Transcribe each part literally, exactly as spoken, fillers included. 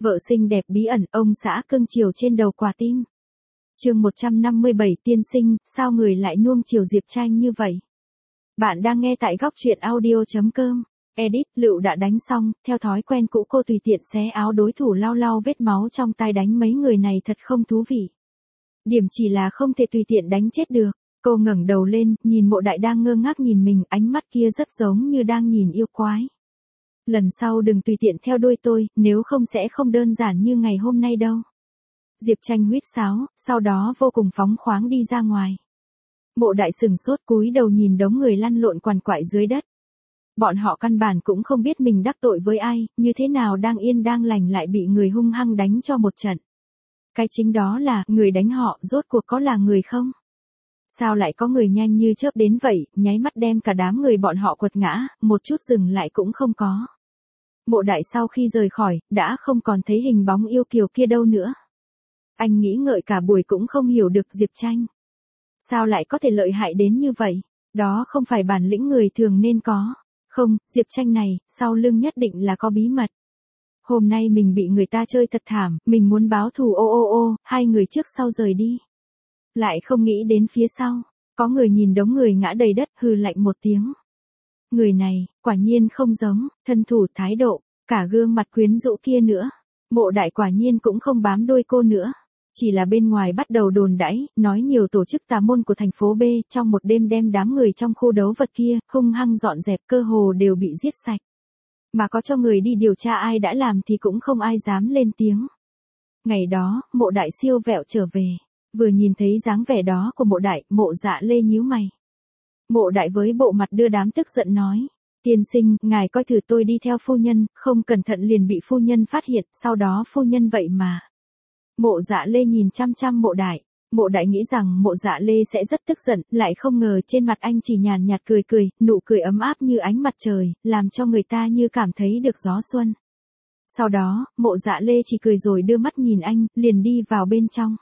Vợ xinh đẹp bí ẩn, ông xã cưng chiều trên đầu quả tim. Chương một trăm năm mươi bảy tiên sinh, sao người lại nuông chiều Diệp Tranh như vậy? Bạn đang nghe tại góc truyện audio.com. Edit, Lựu đã đánh xong, theo thói quen cũ cô tùy tiện xé áo đối thủ lau lau vết máu trong tay đánh mấy người này thật không thú vị. Điểm chỉ là không thể tùy tiện đánh chết được. Cô ngẩng đầu lên, nhìn Mộ Đại đang ngơ ngác nhìn mình, ánh mắt kia rất giống như đang nhìn yêu quái. Lần sau đừng tùy tiện theo đuôi tôi, nếu không sẽ không đơn giản như ngày hôm nay đâu. Diệp Tranh huýt sáo, sau đó vô cùng phóng khoáng đi ra ngoài. Mộ Đại sừng sốt cúi đầu nhìn đống người lăn lộn quằn quại dưới đất. Bọn họ căn bản cũng không biết mình đắc tội với ai, như thế nào đang yên đang lành lại bị người hung hăng đánh cho một trận. Cái chính đó là, người đánh họ, rốt cuộc có là người không? Sao lại có người nhanh như chớp đến vậy, nháy mắt đem cả đám người bọn họ quật ngã, một chút dừng lại cũng không có. Mộ Đại sau khi rời khỏi, đã không còn thấy hình bóng yêu kiều kia đâu nữa. Anh nghĩ ngợi cả buổi cũng không hiểu được Diệp Tranh. Sao lại có thể lợi hại đến như vậy? Đó không phải bản lĩnh người thường nên có. Không, Diệp Tranh này, sau lưng nhất định là có bí mật. Hôm nay mình bị người ta chơi thật thảm, mình muốn báo thù ô ô ô, hai người trước sau rời đi. Lại không nghĩ đến phía sau, có người nhìn đống người ngã đầy đất hừ lạnh một tiếng. Người này, quả nhiên không giống, thân thủ thái độ, cả gương mặt quyến rũ kia nữa. Mộ Đại quả nhiên cũng không bám đuôi cô nữa. Chỉ là bên ngoài bắt đầu đồn đãi, nói nhiều tổ chức tà môn của thành phố B trong một đêm đem đám người trong khu đấu vật kia hung hăng dọn dẹp, cơ hồ đều bị giết sạch. Mà có cho người đi điều tra ai đã làm thì cũng không ai dám lên tiếng. Ngày đó, Mộ Đại siêu vẹo trở về. Vừa nhìn thấy dáng vẻ đó của Mộ Đại, Mộ Dạ Lê nhíu mày. Mộ Đại với bộ mặt đưa đám tức giận nói. Tiên sinh, ngài coi thử tôi đi theo phu nhân, không cẩn thận liền bị phu nhân phát hiện, sau đó phu nhân vậy mà. Mộ Dạ Lê nhìn chăm chăm Mộ Đại. Mộ Đại nghĩ rằng Mộ Dạ Lê sẽ rất tức giận, lại không ngờ trên mặt anh chỉ nhàn nhạt cười cười, nụ cười ấm áp như ánh mặt trời, làm cho người ta như cảm thấy được gió xuân. Sau đó, Mộ Dạ Lê chỉ cười rồi đưa mắt nhìn anh, liền đi vào bên trong.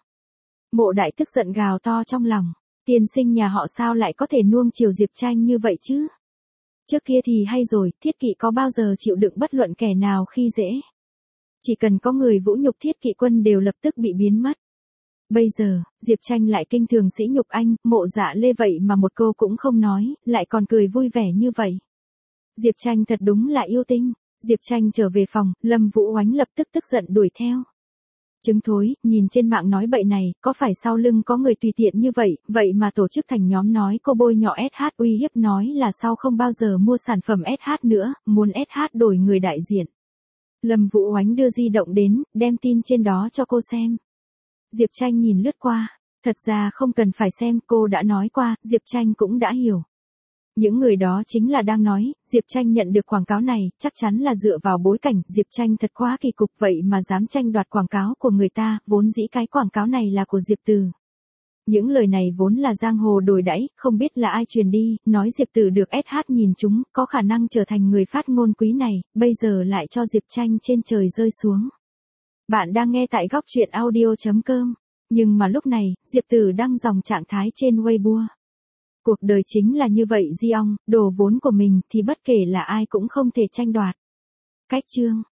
Mộ Đại tức giận gào to trong lòng, tiên sinh nhà họ sao lại có thể nuông chiều Diệp Tranh như vậy chứ? Trước kia thì hay rồi, Thiết Kỵ có bao giờ chịu đựng bất luận kẻ nào khi dễ. Chỉ cần có người vũ nhục Thiết Kỵ quân đều lập tức bị biến mất. Bây giờ, Diệp Tranh lại kinh thường sỉ nhục anh, Mộ Dạ Lê vậy mà một câu cũng không nói, lại còn cười vui vẻ như vậy. Diệp Tranh thật đúng là yêu tinh. Diệp Tranh trở về phòng, Lâm Vũ Oánh lập tức tức giận đuổi theo. Trứng thối, nhìn trên mạng nói bậy này, có phải sau lưng có người tùy tiện như vậy, vậy mà tổ chức thành nhóm nói cô bôi nhọ ét hát, uy hiếp nói là sau không bao giờ mua sản phẩm ét hát nữa, muốn ét hát đổi người đại diện. Lâm Vũ Oánh đưa di động đến, đem tin trên đó cho cô xem. Diệp Tranh nhìn lướt qua, thật ra không cần phải xem, cô đã nói qua, Diệp Tranh cũng đã hiểu. Những người đó chính là đang nói, Diệp Tranh nhận được quảng cáo này, chắc chắn là dựa vào bối cảnh, Diệp Tranh thật quá kỳ cục vậy mà dám tranh đoạt quảng cáo của người ta, vốn dĩ cái quảng cáo này là của Diệp Từ. Những lời này vốn là giang hồ đồn đãi, không biết là ai truyền đi, nói Diệp Từ được ét hát nhìn chúng, có khả năng trở thành người phát ngôn quý này, bây giờ lại cho Diệp Tranh trên trời rơi xuống. Bạn đang nghe tại góc truyện audio.com, nhưng mà lúc này, Diệp Từ đăng dòng trạng thái trên Weibo. Cuộc đời chính là như vậy Di Ong, đồ vốn của mình thì bất kể là ai cũng không thể tranh đoạt. Cách chương